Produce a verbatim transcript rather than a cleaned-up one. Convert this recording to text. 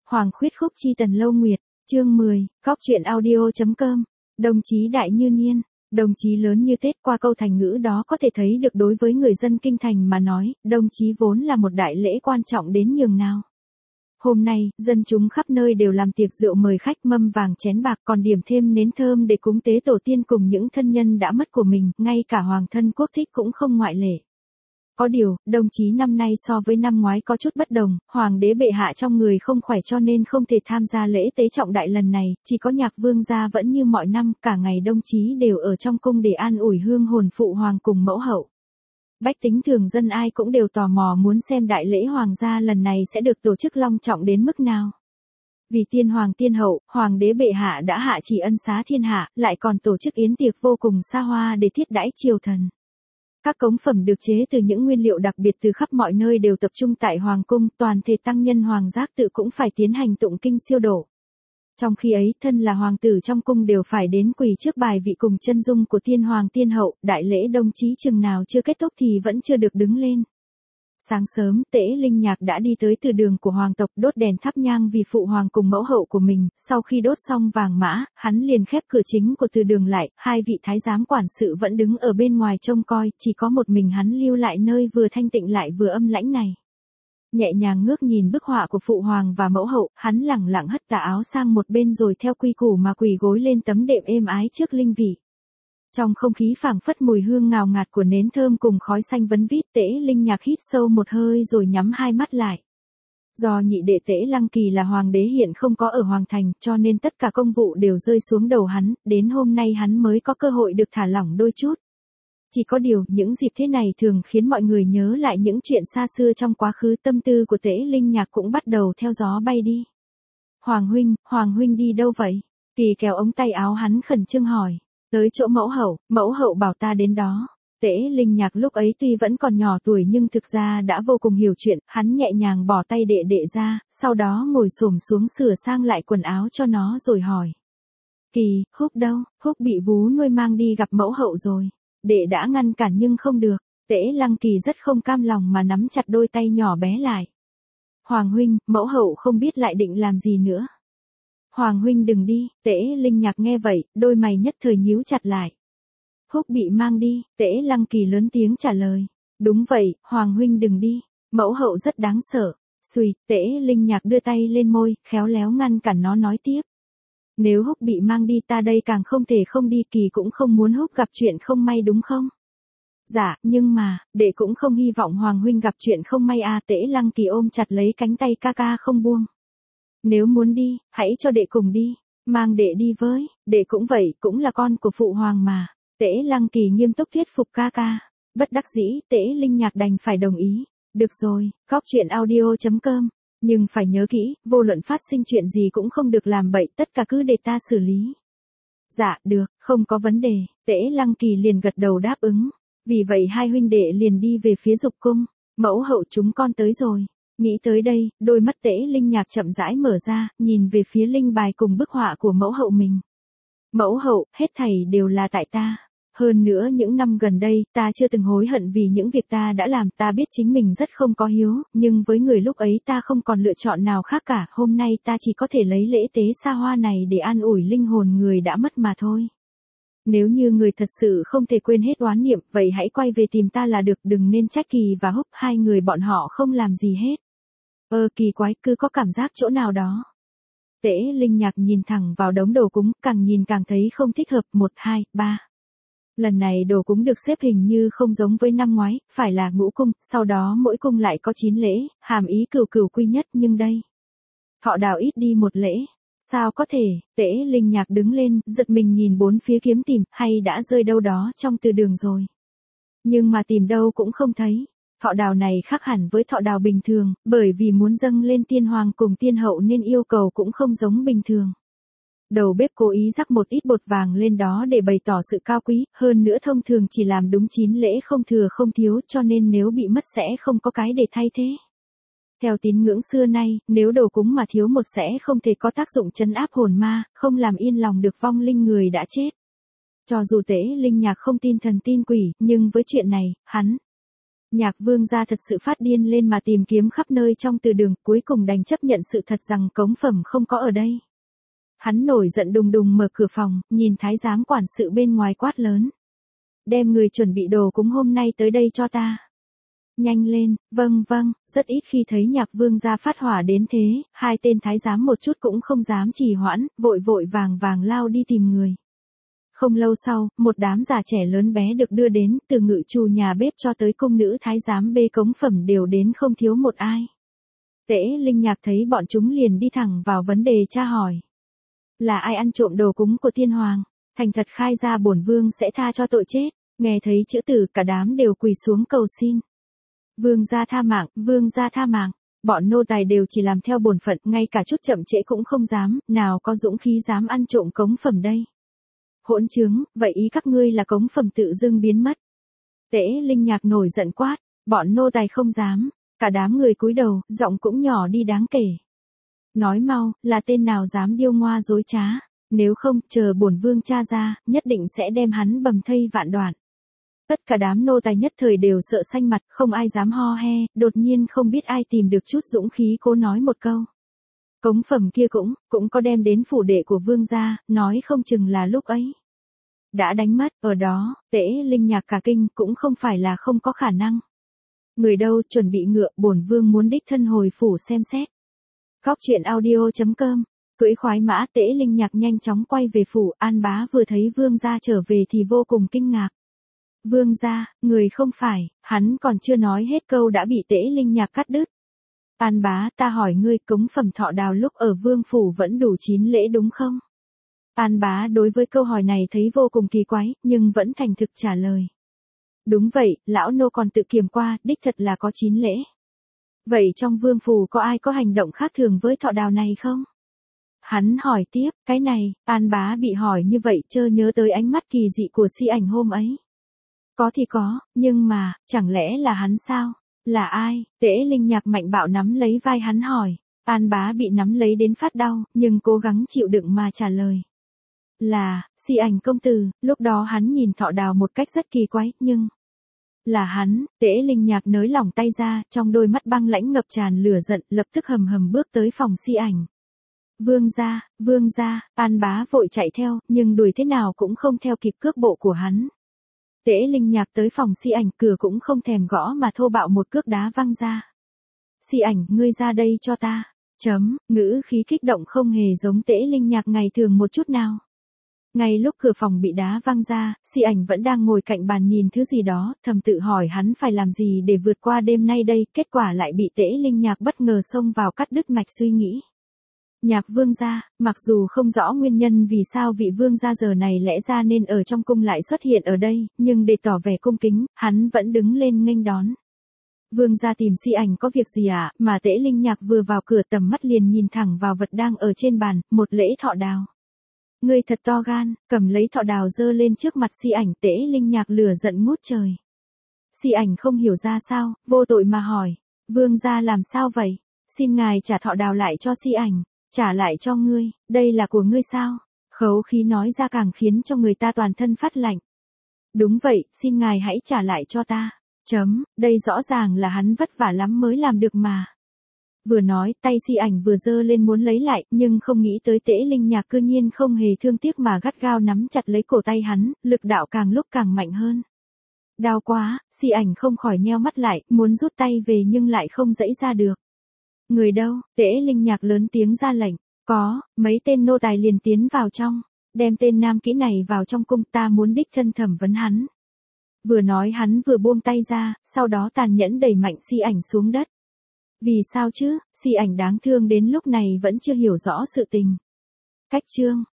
Hoàng khuyết khúc chi Tần Lâu Nguyệt, chương mười, Cóc truyện audio.com, đồng chí đại như niên, đồng chí lớn như Tết. Qua câu thành ngữ đó có thể thấy được đối với người dân kinh thành mà nói, đồng chí vốn là một đại lễ quan trọng đến nhường nào. Hôm nay, dân chúng khắp nơi đều làm tiệc rượu mời khách, mâm vàng chén bạc, còn điểm thêm nến thơm để cúng tế tổ tiên cùng những thân nhân đã mất của mình, ngay cả hoàng thân quốc thích cũng không ngoại lệ. Có điều, đồng chí năm nay so với năm ngoái có chút bất đồng, hoàng đế bệ hạ trong người không khỏe cho nên không thể tham gia lễ tế trọng đại lần này, chỉ có Nhạc Vương gia vẫn như mọi năm, cả ngày đồng chí đều ở trong cung để an ủi hương hồn phụ hoàng cùng mẫu hậu. Bách tính thường dân ai cũng đều tò mò muốn xem đại lễ hoàng gia lần này sẽ được tổ chức long trọng đến mức nào. Vì tiên hoàng tiên hậu, hoàng đế bệ hạ đã hạ chỉ ân xá thiên hạ, lại còn tổ chức yến tiệc vô cùng xa hoa để thiết đãi triều thần. Các cống phẩm được chế từ những nguyên liệu đặc biệt từ khắp mọi nơi đều tập trung tại hoàng cung, toàn thể tăng nhân hoàng giác tự cũng phải tiến hành tụng kinh siêu độ. Trong khi ấy, thân là hoàng tử trong cung đều phải đến quỳ trước bài vị cùng chân dung của tiên hoàng tiên hậu, đại lễ đồng chí chừng nào chưa kết thúc thì vẫn chưa được đứng lên. Sáng sớm, Tễ Linh Nhạc đã đi tới từ đường của hoàng tộc đốt đèn thắp nhang vì phụ hoàng cùng mẫu hậu của mình, sau khi đốt xong vàng mã, hắn liền khép cửa chính của từ đường lại, hai vị thái giám quản sự vẫn đứng ở bên ngoài trông coi, chỉ có một mình hắn lưu lại nơi vừa thanh tịnh lại vừa âm lãnh này. Nhẹ nhàng ngước nhìn bức họa của phụ hoàng và mẫu hậu, hắn lẳng lặng hất tà áo sang một bên rồi theo quy củ mà quỳ gối lên tấm đệm êm ái trước linh vị. Trong không khí phảng phất mùi hương ngào ngạt của nến thơm cùng khói xanh vấn vít, Tễ Linh Nhạc hít sâu một hơi rồi nhắm hai mắt lại. Do nhị đệ Tễ Lăng Kỳ là hoàng đế hiện không có ở hoàng thành, cho nên tất cả công vụ đều rơi xuống đầu hắn, đến hôm nay hắn mới có cơ hội được thả lỏng đôi chút. Chỉ có điều, những dịp thế này thường khiến mọi người nhớ lại những chuyện xa xưa trong quá khứ, tâm tư của Tễ Linh Nhạc cũng bắt đầu theo gió bay đi. Hoàng huynh, Hoàng huynh đi đâu vậy? Kỳ kéo ống tay áo hắn khẩn trương hỏi. Tới chỗ mẫu hậu, mẫu hậu bảo ta đến đó. Tễ Linh Nhạc lúc ấy tuy vẫn còn nhỏ tuổi nhưng thực ra đã vô cùng hiểu chuyện, hắn nhẹ nhàng bỏ tay đệ đệ ra, sau đó ngồi xổm xuống sửa sang lại quần áo cho nó rồi hỏi. Kỳ, Húc đâu? Húc bị vú nuôi mang đi gặp mẫu hậu rồi. Đệ đã ngăn cản nhưng không được. Tễ Lăng Kỳ rất không cam lòng mà nắm chặt đôi tay nhỏ bé lại. Hoàng huynh, mẫu hậu không biết lại định làm gì nữa. Hoàng huynh đừng đi. Tễ Linh Nhạc nghe vậy, đôi mày nhất thời nhíu chặt lại. Húc bị mang đi. Tễ Lăng Kỳ lớn tiếng trả lời. Đúng vậy, Hoàng huynh đừng đi. Mẫu hậu rất đáng sợ. Xùi, Tễ Linh Nhạc đưa tay lên môi, khéo léo ngăn cản nó nói tiếp. Nếu Húc bị mang đi ta đây càng không thể không đi, Kỳ cũng không muốn Húc gặp chuyện không may đúng không? Dạ, nhưng mà, đệ cũng không hy vọng Hoàng huynh gặp chuyện không may à. Tễ Lăng Kỳ ôm chặt lấy cánh tay ca ca không buông. Nếu muốn đi, hãy cho đệ cùng đi, mang đệ đi với, đệ cũng vậy, cũng là con của phụ hoàng mà. Tễ Lăng Kỳ nghiêm túc thuyết phục ca ca. Bất đắc dĩ, Tễ Linh Nhạc đành phải đồng ý. Được rồi, Cóc truyện audio.com. Nhưng phải nhớ kỹ, vô luận phát sinh chuyện gì cũng không được làm bậy, tất cả cứ để ta xử lý. Dạ, được, không có vấn đề. Tễ Lăng Kỳ liền gật đầu đáp ứng. Vì vậy hai huynh đệ liền đi về phía dục cung. Mẫu hậu chúng con tới rồi. Nghĩ tới đây, đôi mắt Tễ Linh Nhạc chậm rãi mở ra, nhìn về phía linh bài cùng bức họa của mẫu hậu mình. Mẫu hậu, hết thảy đều là tại ta. Hơn nữa những năm gần đây, ta chưa từng hối hận vì những việc ta đã làm, ta biết chính mình rất không có hiếu, nhưng với người lúc ấy ta không còn lựa chọn nào khác cả, hôm nay ta chỉ có thể lấy lễ tế xa hoa này để an ủi linh hồn người đã mất mà thôi. Nếu như người thật sự không thể quên hết oán niệm, vậy hãy quay về tìm ta là được, đừng nên trách Kỳ và Húc, hai người bọn họ không làm gì hết. Ơ kỳ quái, cứ có cảm giác chỗ nào đó. Tễ Linh Nhạc nhìn thẳng vào đống đồ cúng, càng nhìn càng thấy không thích hợp. Một, hai, ba. Lần này đồ cúng được xếp hình như không giống với năm ngoái, phải là ngũ cung, sau đó mỗi cung lại có chín lễ, hàm ý cửu cửu quy nhất, nhưng đây. Thọ Đào ít đi một lễ. Sao có thể? Tễ Linh Nhạc đứng lên, giật mình nhìn bốn phía kiếm tìm, hay đã rơi đâu đó trong từ đường rồi. Nhưng mà tìm đâu cũng không thấy. Thọ Đào này khác hẳn với thọ đào bình thường, bởi vì muốn dâng lên tiên hoàng cùng tiên hậu nên yêu cầu cũng không giống bình thường. Đầu bếp cố ý rắc một ít bột vàng lên đó để bày tỏ sự cao quý, hơn nữa thông thường chỉ làm đúng chín lễ không thừa không thiếu, cho nên nếu bị mất sẽ không có cái để thay thế. Theo tín ngưỡng xưa nay, nếu đồ cúng mà thiếu một sẽ không thể có tác dụng trấn áp hồn ma, không làm yên lòng được vong linh người đã chết. Cho dù Tễ Linh Nhạc không tin thần tin quỷ, nhưng với chuyện này, hắn Nhạc Vương gia thật sự phát điên lên mà tìm kiếm khắp nơi trong từ đường, cuối cùng đành chấp nhận sự thật rằng cống phẩm không có ở đây. Hắn nổi giận đùng đùng mở cửa phòng, nhìn thái giám quản sự bên ngoài quát lớn. Đem người chuẩn bị đồ cúng hôm nay tới đây cho ta. Nhanh lên, vâng vâng, rất ít khi thấy Nhạc Vương gia phát hỏa đến thế, hai tên thái giám một chút cũng không dám trì hoãn, vội vội vàng vàng lao đi tìm người. Không lâu sau, một đám già trẻ lớn bé được đưa đến, từ ngự trù nhà bếp cho tới cung nữ thái giám bê cống phẩm đều đến không thiếu một ai. Tễ Linh Nhạc thấy bọn chúng liền đi thẳng vào vấn đề tra hỏi. Là ai ăn trộm đồ cúng của tiên hoàng? Thành thật khai ra bổn vương sẽ tha cho tội chết. Nghe thấy chữ tử cả đám đều quỳ xuống cầu xin. Vương gia tha mạng, vương gia tha mạng. Bọn nô tài đều chỉ làm theo bổn phận, ngay cả chút chậm trễ cũng không dám, nào có dũng khí dám ăn trộm cống phẩm đây. Hỗn trướng, vậy ý các ngươi là cống phẩm tự dưng biến mất. Tễ Linh Nhạc nổi giận quát, bọn nô tài không dám, cả đám người cúi đầu, giọng cũng nhỏ đi đáng kể. Nói mau, là tên nào dám điêu ngoa dối trá, nếu không, chờ bổn vương tra ra, nhất định sẽ đem hắn bầm thây vạn đoạn. Tất cả đám nô tài nhất thời đều sợ xanh mặt, không ai dám ho he, đột nhiên không biết ai tìm được chút dũng khí cố nói một câu. Cống phẩm kia cũng, cũng có đem đến phủ đệ của vương gia, nói không chừng là lúc ấy. Đã đánh mất, ở đó, Tễ Linh Nhạc cả kinh cũng không phải là không có khả năng. Người đâu chuẩn bị ngựa, bổn vương muốn đích thân hồi phủ xem xét. Góc truyện audio chấm com, cưỡi khoái mã Tễ Linh Nhạc nhanh chóng quay về phủ, An Bá vừa thấy vương gia trở về thì vô cùng kinh ngạc. Vương gia, người không phải, hắn còn chưa nói hết câu đã bị Tễ Linh Nhạc cắt đứt. An Bá, ta hỏi ngươi, cống phẩm thọ đào lúc ở vương phủ vẫn đủ chín lễ đúng không? An Bá đối với câu hỏi này thấy vô cùng kỳ quái, nhưng vẫn thành thực trả lời. Đúng vậy, lão nô còn tự kiểm qua, đích thật là có chín lễ. Vậy trong vương phủ có ai có hành động khác thường với thọ đào này không? Hắn hỏi tiếp, cái này, An Bá bị hỏi như vậy chơ nhớ tới ánh mắt kỳ dị của Si Ảnh hôm ấy. Có thì có, nhưng mà, chẳng lẽ là hắn sao? Là ai? Tễ Linh Nhạc mạnh bạo nắm lấy vai hắn hỏi. An Bá bị nắm lấy đến phát đau, nhưng cố gắng chịu đựng mà trả lời. Là, Si Ảnh công tử, lúc đó hắn nhìn thọ đào một cách rất kỳ quái, nhưng... Là hắn, Tễ Linh Nhạc nới lỏng tay ra, trong đôi mắt băng lãnh ngập tràn lửa giận, lập tức hầm hầm bước tới phòng Si Ảnh. Vương gia, vương gia, An Bá vội chạy theo, nhưng đuổi thế nào cũng không theo kịp cước bộ của hắn. Tễ Linh Nhạc tới phòng Si Ảnh, cửa cũng không thèm gõ mà thô bạo một cước đá văng ra. Si Ảnh, ngươi ra đây cho ta. Chấm, ngữ khí kích động không hề giống Tễ Linh Nhạc ngày thường một chút nào. Ngay lúc cửa phòng bị đá văng ra, Si Ảnh vẫn đang ngồi cạnh bàn nhìn thứ gì đó, thầm tự hỏi hắn phải làm gì để vượt qua đêm nay đây, kết quả lại bị Tễ Linh Nhạc bất ngờ xông vào cắt đứt mạch suy nghĩ. Nhạc vương gia, mặc dù không rõ nguyên nhân vì sao vị vương gia giờ này lẽ ra nên ở trong cung lại xuất hiện ở đây, nhưng để tỏ vẻ cung kính, hắn vẫn đứng lên nghênh đón. Vương gia tìm Si Ảnh có việc gì ạ, à? Mà Tễ Linh Nhạc vừa vào cửa tầm mắt liền nhìn thẳng vào vật đang ở trên bàn, một lễ thọ đào. Ngươi thật to gan, cầm lấy thọ đào dơ lên trước mặt Si Ảnh. Tễ Linh Nhạc lửa giận ngút trời. Si Ảnh không hiểu ra sao, vô tội mà hỏi, vương gia làm sao vậy? Xin ngài trả thọ đào lại cho Si Ảnh. Trả lại cho ngươi, đây là của ngươi sao? Khẩu khí nói ra càng khiến cho người ta toàn thân phát lạnh. Đúng vậy, xin ngài hãy trả lại cho ta. Chấm, đây rõ ràng là hắn vất vả lắm mới làm được mà. Vừa nói, tay Si Ảnh vừa giơ lên muốn lấy lại, nhưng không nghĩ tới Tễ Linh Nhạc cư nhiên không hề thương tiếc mà gắt gao nắm chặt lấy cổ tay hắn, lực đạo càng lúc càng mạnh hơn. Đau quá, Si Ảnh không khỏi nheo mắt lại, muốn rút tay về nhưng lại không giãy ra được. Người đâu? Tễ Linh Nhạc lớn tiếng ra lệnh. Có, mấy tên nô tài liền tiến vào trong. Đem tên nam kỹ này vào trong cung, ta muốn đích thân thẩm vấn hắn. Vừa nói hắn vừa buông tay ra, sau đó tàn nhẫn đẩy mạnh Si Ảnh xuống đất. Vì sao chứ? Si Ảnh đáng thương đến lúc này vẫn chưa hiểu rõ sự tình. Cách chương.